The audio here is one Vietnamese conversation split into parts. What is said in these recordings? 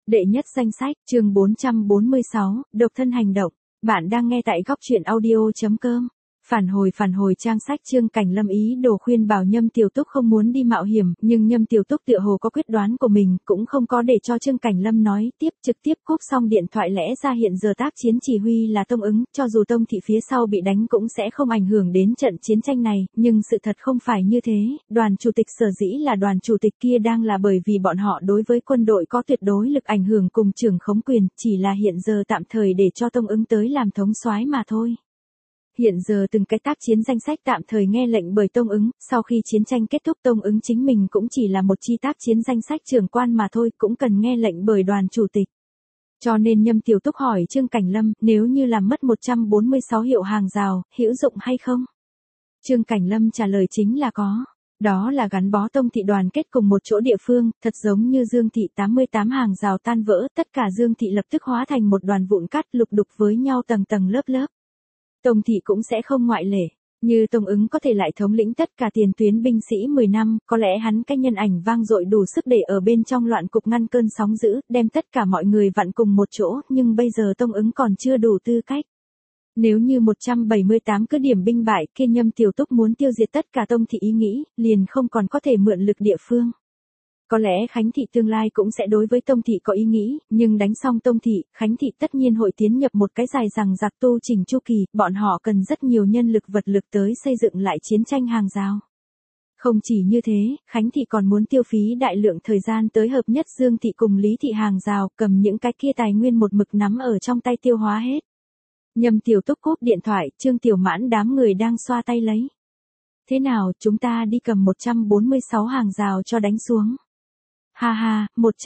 Đệ nhất danh sách, chương 446, độc thân hành động. Bạn đang nghe tại góc truyện audio.com. Phản hồi trang sách Trương Cảnh Lâm ý đồ khuyên bảo Nhâm Tiểu Túc không muốn đi mạo hiểm, nhưng Nhâm Tiểu Túc tựa hồ có quyết đoán của mình, cũng không có để cho Trương Cảnh Lâm nói tiếp, trực tiếp cúp xong điện thoại. Lẽ ra hiện giờ tác chiến chỉ huy là Tông Ứng, cho dù Tông thị phía sau bị đánh cũng sẽ không ảnh hưởng đến trận chiến tranh này, nhưng sự thật không phải như thế. Đoàn chủ tịch sở dĩ là đoàn chủ tịch kia đang là bởi vì bọn họ đối với quân đội có tuyệt đối lực ảnh hưởng cùng trưởng khống quyền, chỉ là hiện giờ tạm thời để cho Tông Ứng tới làm thống soái mà thôi. Hiện giờ từng cái tác chiến danh sách tạm thời nghe lệnh bởi Tông Ứng, sau khi chiến tranh kết thúc Tông Ứng chính mình cũng chỉ là một chi tác chiến danh sách trưởng quan mà thôi, cũng cần nghe lệnh bởi đoàn chủ tịch. Cho nên Nhâm Tiểu Túc hỏi Trương Cảnh Lâm, nếu như làm mất 146 hiệu hàng rào, hữu dụng hay không? Trương Cảnh Lâm trả lời chính là có. Đó là gắn bó Tông thị đoàn kết cùng một chỗ địa phương, thật giống như Dương thị 88 hàng rào tan vỡ, tất cả Dương thị lập tức hóa thành một đoàn vụn cát lục đục với nhau tầng tầng lớp lớp. Tông thị cũng sẽ không ngoại lệ. Như Tông Ứng có thể lại thống lĩnh tất cả tiền tuyến binh sĩ 10 năm, có lẽ hắn cái nhân ảnh vang dội đủ sức để ở bên trong loạn cục ngăn cơn sóng dữ, đem tất cả mọi người vặn cùng một chỗ, nhưng bây giờ Tông Ứng còn chưa đủ tư cách. Nếu như 178 cứ điểm binh bại kia, Nhâm Tiểu Túc muốn tiêu diệt tất cả Tông thị ý nghĩ, liền không còn có thể mượn lực địa phương. Có lẽ Khánh thị tương lai cũng sẽ đối với Tông thị có ý nghĩ, nhưng đánh xong Tông thị, Khánh thị tất nhiên hội tiến nhập một cái dài dằng dặc tu chỉnh chu kỳ, bọn họ cần rất nhiều nhân lực vật lực tới xây dựng lại chiến tranh hàng rào. Không chỉ như thế, Khánh thị còn muốn tiêu phí đại lượng thời gian tới hợp nhất Dương thị cùng Lý thị hàng rào, cầm những cái kia tài nguyên một mực nắm ở trong tay tiêu hóa hết. Nhâm Tiểu Túc cúp điện thoại, Trương Tiểu Mãn đám người đang xoa tay lấy. Thế nào, chúng ta đi cầm 146 hàng rào cho đánh xuống. Ha ha,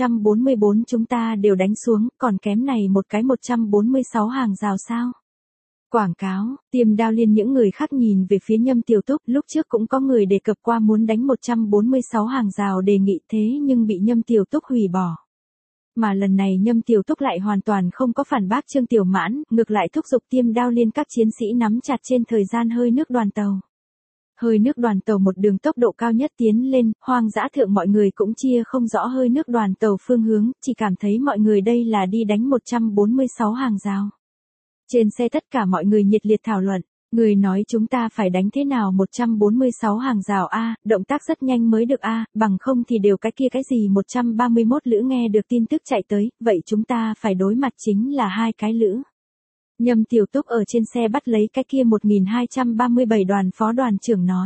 144 chúng ta đều đánh xuống, còn kém này một cái 146 hàng rào sao? Quảng cáo, Tiêm Đao Liên những người khác nhìn về phía Nhâm Tiểu Túc, lúc trước cũng có người đề cập qua muốn đánh 146 hàng rào đề nghị thế nhưng bị Nhâm Tiểu Túc hủy bỏ. Mà lần này Nhâm Tiểu Túc lại hoàn toàn không có phản bác Trương Tiểu Mãn, ngược lại thúc giục Tiêm Đao Liên các chiến sĩ nắm chặt trên thời gian hơi nước đoàn tàu. Hơi nước đoàn tàu một đường tốc độ cao nhất tiến lên, hoang dã thượng mọi người cũng chia không rõ hơi nước đoàn tàu phương hướng, chỉ cảm thấy mọi người đây là đi đánh 146 hàng rào. Trên xe tất cả mọi người nhiệt liệt thảo luận, người nói chúng ta phải đánh thế nào 146 hàng rào a, động tác rất nhanh mới được a, bằng không thì đều cái kia cái gì 131 lữ nghe được tin tức chạy tới, vậy chúng ta phải đối mặt chính là hai cái lữ. Nhâm Tiểu Túc ở trên xe bắt lấy cái kia 1237 đoàn phó đoàn trưởng nói.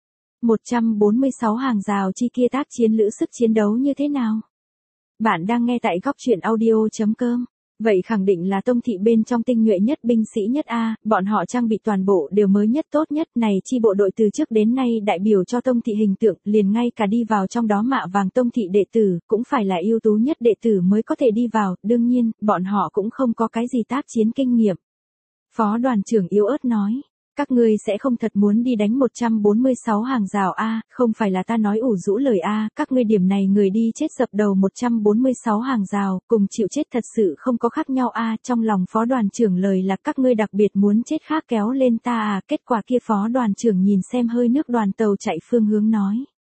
146 hàng rào chi kia tác chiến lữ sức chiến đấu như thế nào? Bạn đang nghe tại góc truyện audio.com. Vậy khẳng định là Tông thị bên trong tinh nhuệ nhất binh sĩ nhất a, bọn họ trang bị toàn bộ đều mới nhất tốt nhất, này chi bộ đội từ trước đến nay đại biểu cho Tông thị hình tượng, liền ngay cả đi vào trong đó mạ vàng Tông thị đệ tử, cũng phải là ưu tú nhất đệ tử mới có thể đi vào, đương nhiên, bọn họ cũng không có cái gì tác chiến kinh nghiệm. Phó đoàn trưởng yếu ớt nói, các ngươi sẽ không thật muốn đi đánh 146 hàng rào a, không phải là ta nói ủ rũ lời a, các ngươi điểm này người đi chết dập đầu 146 hàng rào, cùng chịu chết thật sự không có khác nhau a, trong lòng phó đoàn trưởng lời là các ngươi đặc biệt muốn chết khác kéo lên ta à, kết quả kia phó đoàn trưởng nhìn xem hơi nước đoàn tàu chạy phương hướng nói.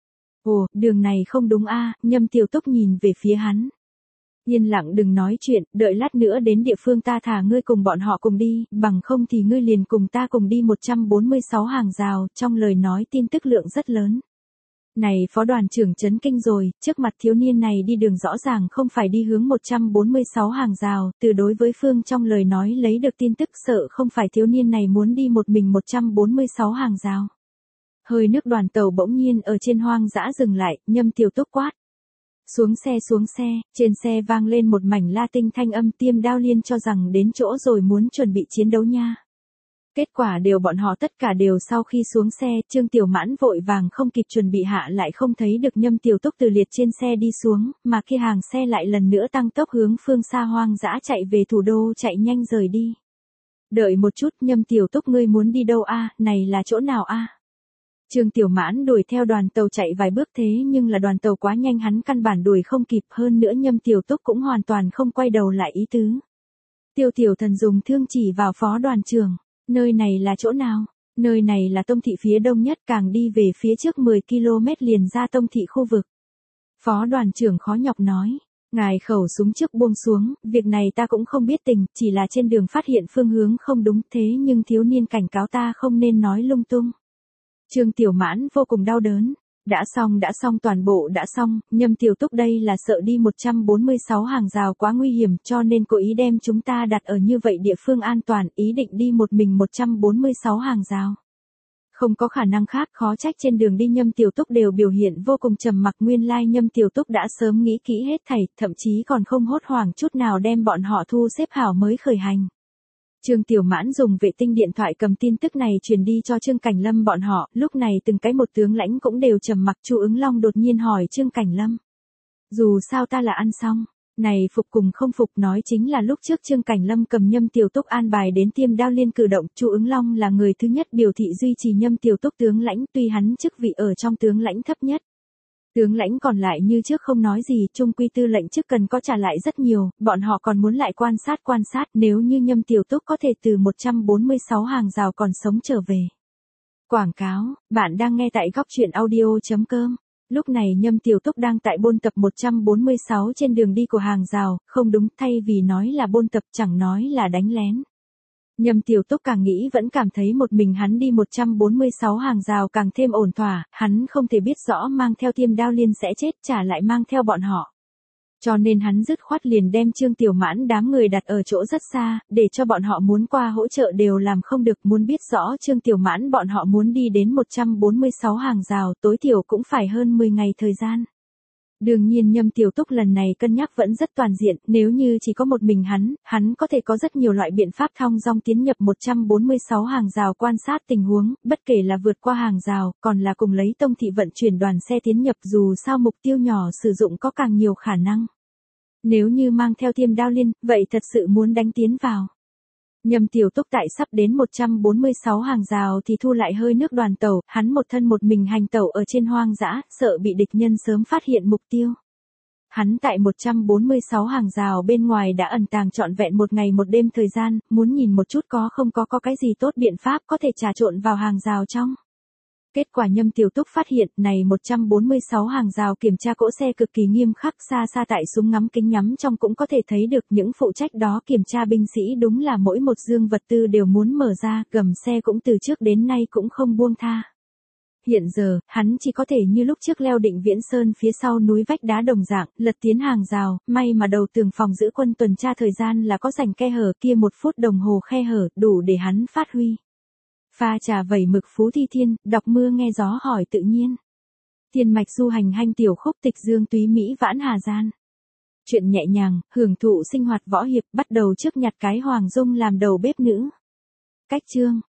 Ồ, đường này không đúng a, Nhâm Tiểu Túc nhìn về phía hắn. Yên lặng đừng nói chuyện, đợi lát nữa đến địa phương ta thả ngươi cùng bọn họ cùng đi, bằng không thì ngươi liền cùng ta cùng đi 146 hàng rào, trong lời nói tin tức lượng rất lớn. Này phó đoàn trưởng chấn kinh rồi, trước mặt thiếu niên này đi đường rõ ràng không phải đi hướng 146 hàng rào, từ đối với phương trong lời nói lấy được tin tức sợ không phải thiếu niên này muốn đi một mình 146 hàng rào. Hơi nước đoàn tàu bỗng nhiên ở trên hoang dã dừng lại, Nhâm Tiểu Túc quát. Xuống xe, trên xe vang lên một mảnh la tinh thanh âm. Tiêm Đao Liên cho rằng đến chỗ rồi muốn chuẩn bị chiến đấu nha. Kết quả bọn họ tất cả đều sau khi xuống xe, Trương Tiểu Mãn vội vàng không kịp chuẩn bị hạ lại không thấy được Nhâm Tiểu Túc từ liệt trên xe đi xuống, mà kia hàng xe lại lần nữa tăng tốc hướng phương xa hoang dã chạy về thủ đô, chạy nhanh rời đi. Đợi một chút, Nhâm Tiểu Túc ngươi muốn đi đâu a, này là chỗ nào a? Trương Tiểu Mãn đuổi theo đoàn tàu chạy vài bước thế nhưng là đoàn tàu quá nhanh hắn căn bản đuổi không kịp, hơn nữa Nhâm Tiểu Túc cũng hoàn toàn không quay đầu lại ý tứ. Tiêu Tiểu Thần dùng thương chỉ vào phó đoàn trưởng, nơi này là chỗ nào? Nơi này là Tông thị phía đông nhất, càng đi về phía trước 10 km liền ra Tông thị khu vực. Phó đoàn trưởng khó nhọc nói, Ngài khẩu súng trước buông xuống, việc này ta cũng không biết tình, chỉ là trên đường phát hiện phương hướng không đúng thế nhưng thiếu niên cảnh cáo ta không nên nói lung tung. Trương Tiểu Mãn vô cùng đau đớn. Đã xong toàn bộ đã xong, Nhâm Tiểu Túc đây là sợ đi 146 hàng rào quá nguy hiểm cho nên cố ý đem chúng ta đặt ở như vậy địa phương an toàn, ý định đi một mình 146 hàng rào. Không có khả năng khác, khó trách trên đường đi Nhâm Tiểu Túc đều biểu hiện vô cùng trầm mặc, nguyên lai Nhâm Tiểu Túc đã sớm nghĩ kỹ hết thảy, thậm chí còn không hốt hoảng chút nào đem bọn họ thu xếp hảo mới khởi hành. Trương Tiểu Mãn dùng vệ tinh điện thoại cầm tin tức này truyền đi cho Trương Cảnh Lâm bọn họ, lúc này từng cái một tướng lãnh cũng đều trầm mặc. Chu Ứng Long đột nhiên hỏi Trương Cảnh Lâm. Dù sao ta là ăn xong, này phục cùng không phục nói chính là lúc trước Trương Cảnh Lâm cầm Nhâm Tiểu Túc an bài đến Tiêm Đao Liên cử động, Chu Ứng Long là người thứ nhất biểu thị duy trì Nhâm Tiểu Túc tướng lãnh, tuy hắn chức vị ở trong tướng lãnh thấp nhất. Tướng lãnh còn lại như trước không nói gì, trung quy tư lệnh chức cần có trả lại rất nhiều, bọn họ còn muốn lại quan sát, nếu như Nhâm Tiểu Túc có thể từ 146 hàng rào còn sống trở về. Quảng cáo, bạn đang nghe tại góc truyện audio.com. Lúc này Nhâm Tiểu Túc đang tại bôn tập 146 trên đường đi của hàng rào, không đúng, thay vì nói là bôn tập chẳng nói là đánh lén. Nhâm Tiểu Túc càng nghĩ vẫn cảm thấy một mình hắn đi 146 hàng rào càng thêm ổn thỏa, hắn không thể biết rõ mang theo Tiêm Đao Liên sẽ chết trả lại mang theo bọn họ. Cho nên hắn dứt khoát liền đem Trương Tiểu Mãn đám người đặt ở chỗ rất xa, để cho bọn họ muốn qua hỗ trợ đều làm không được, muốn biết rõ Trương Tiểu Mãn bọn họ muốn đi đến 146 hàng rào tối thiểu cũng phải hơn 10 ngày thời gian. Đương nhiên Nhâm Tiểu Túc lần này cân nhắc vẫn rất toàn diện, nếu như chỉ có một mình hắn có thể có rất nhiều loại biện pháp thong dong tiến nhập 146 hàng rào quan sát tình huống, bất kể là vượt qua hàng rào, còn là cùng lấy Tông thị vận chuyển đoàn xe tiến nhập, dù sao mục tiêu nhỏ sử dụng có càng nhiều khả năng. Nếu như mang theo Tiêm Đao Liên, vậy thật sự muốn đánh tiến vào. Nhâm Tiểu Túc tại sắp đến 146 hàng rào thì thu lại hơi nước đoàn tàu, hắn một thân một mình hành tẩu ở trên hoang dã, sợ bị địch nhân sớm phát hiện mục tiêu. Hắn tại 146 hàng rào bên ngoài đã ẩn tàng trọn vẹn một ngày một đêm thời gian, muốn nhìn một chút có không có cái gì tốt biện pháp có thể trà trộn vào hàng rào trong. Kết quả Nhâm Tiểu Túc phát hiện này 146 hàng rào kiểm tra cỗ xe cực kỳ nghiêm khắc, xa tại súng ngắm kính nhắm trong cũng có thể thấy được những phụ trách đó kiểm tra binh sĩ đúng là mỗi một dương vật tư đều muốn mở ra, gầm xe cũng từ trước đến nay cũng không buông tha. Hiện giờ, hắn chỉ có thể như lúc trước leo Định Viễn Sơn phía sau núi vách đá đồng dạng, lật tiến hàng rào, may mà đầu tường phòng giữ quân tuần tra thời gian là có rảnh khe hở, kia 1 phút đồng hồ khe hở, đủ để hắn phát huy. Pha trà vẩy mực Phú Thi Thiên, đọc mưa nghe gió hỏi tự nhiên. Thiên mạch du hành hanh tiểu khúc tịch dương túy Mỹ vãn hà gian. Chuyện nhẹ nhàng, hưởng thụ sinh hoạt võ hiệp, bắt đầu trước nhặt cái Hoàng Dung làm đầu bếp nữ. Cách chương.